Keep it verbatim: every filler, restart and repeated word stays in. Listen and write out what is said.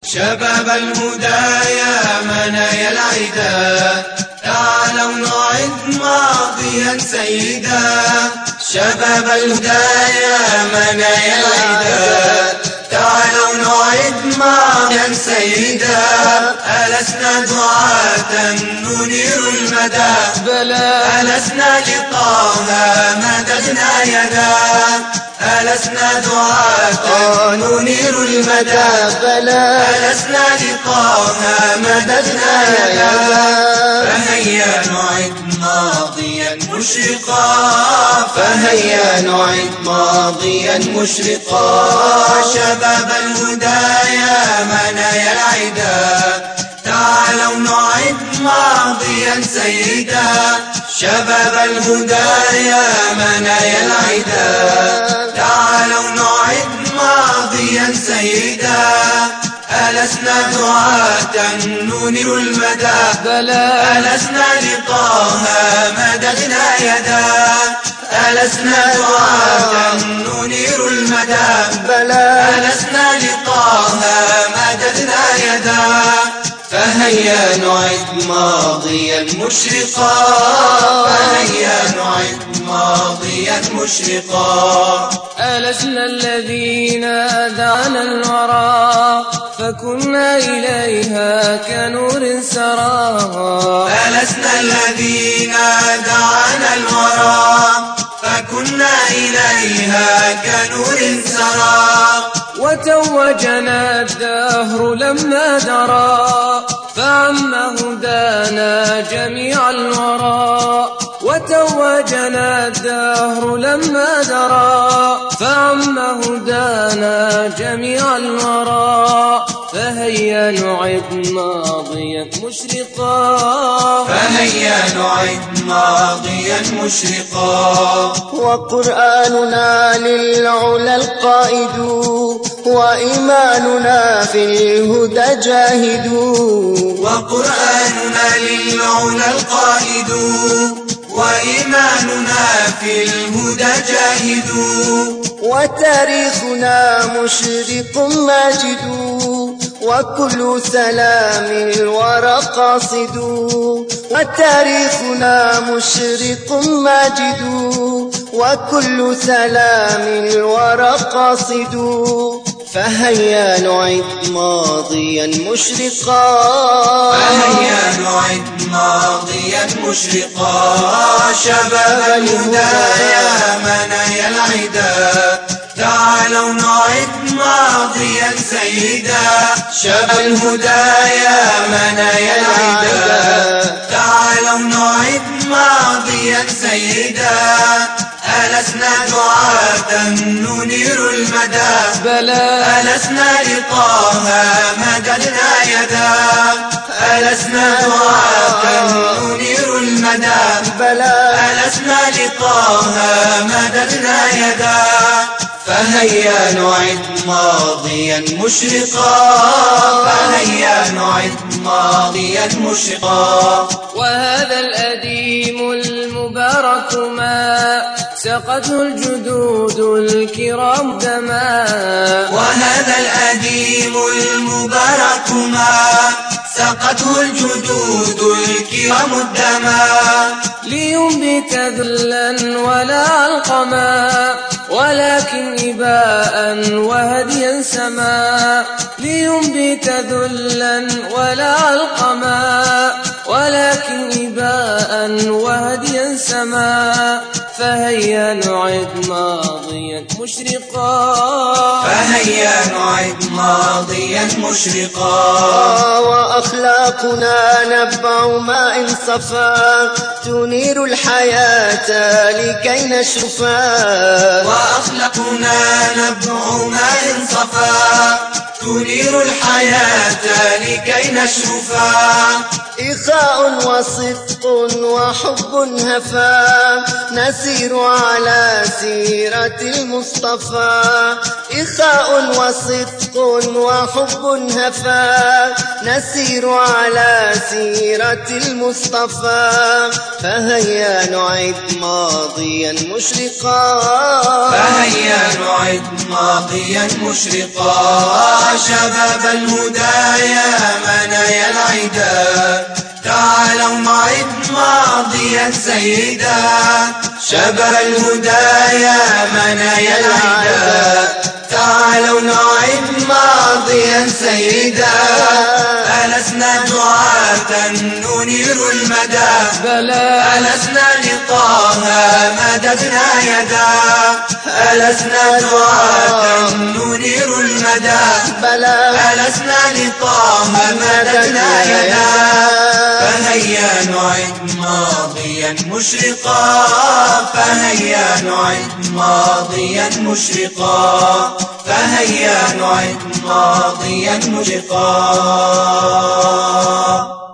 شباب الهدى يا منايا العدا، تعالوا نعد ماضيا سيدا. شباب الهدى يا منايا العدا، تعالوا نعد ماضيا سيدا. ألسنا دعاة ننير المدى، بلى ألسنا لطه مددنا يدا. ألسنا دعاة ننير المدى، بلى ألسنا لطه مددنا يدا. فهيا نعد ماضيا مشرقا، فهيا نعد ماضيا مشرقا. شباب الهدى يا منايا العدا، تعالوا نعد ماضيا سيدا. شباب الهدى يا منايا العدا، تعالوا نعد ماضيا سيدا. ألسنا دعاة ننير المدى، بلى ألسنا لطه مددنا يدا. ألسنا دعاة ننير المدى، بلى ألسنا لطه مددنا يدا. فهيا نعد ماضيا مشرقا، فهيا نعد ماضيا مشرقا. ألسنا الذين دعنا الورى، فكنا إليها كنور سرى. ألسنا الذين دعانا الورى، فكنا إليها كنور سرى. وتوجنا الدهر لما درى، فعم هدانا جميع الورى. وتوجنا الدهر لما درى، فعم هدانا جميع الورى. فهيا نعد ماضيا مشرقا، فهيا نعد ماضيا مشرقا. وقرآننا للعلا القائد، وإيماننا في الهدى جاهد. وقرآننا للعلا القائد، وإيماننا في الهدى جاهد. وتاريخنا مشرق ماجد، وكل سلام الورى قاصد. وتاريخنا مشرق ماجد، وكل سلام الورى قاصد. فهيا نعد ماضيا مشرقا، فهيا نعد ماضيا مشرقا. شباب الهدى يا منايا العدا، تعالوا نعد ماضيا سيدا. شباب الهدى يا منايا العدا، تعالوا نعد ماضيا سيدا. ألسنا دعاة ننير المدى، بلى ألسنا لطه مددنا يدا. ألسنا دعاة ننير المدى، بلى ألسنا لطه مددنا يدا. فهيا نعد ماضيا مشرقا، فهيا نعد ماضيا مشرقا. وهذا الأديم المبارك ما سقته الجدود الكرام دما. وهذا الأديم المبارك ما سقته الجدود الكرام الدما. لينبت ذلا ولا علقما، ولكن إباء وهديا سما. لينبت ذلا ولا علقما، ولكن إباء وهديا سما. فهيا نعد ماضيا مشرقا، فهيا نعد ماضيا مشرقا. وأخلاقنا نبع ماء صفا، تنير الحياة لكي نشرفا. وأخلاقنا نبع ماء صفا، تنير الحياة لكي نشرفا. إخاء وصدق وحب هفا، نسير على سيرة المصطفى. إخاء وصدق وحب هفا، نسير على سيرة المصطفى. فهيا نعد ماضيا مشرقا، فهيا نعد ماضيا مشرقا. شباب الهدى ماضيا سيدا، شبه الهدى يا منايا العدا. تعالوا نعد ماضيا سيدا، ألسنا دعاة ننير المدى، بلى ألسنا لطه مددنا يدا، ألسنا دعاة ننير المدى، بلى ألسنا لطه مددنا يدا. فهيا نعد ماضيا مشرقا، فهيا نعد ماضيا مشرقا، فهيا نعد ماضيا مشرقا.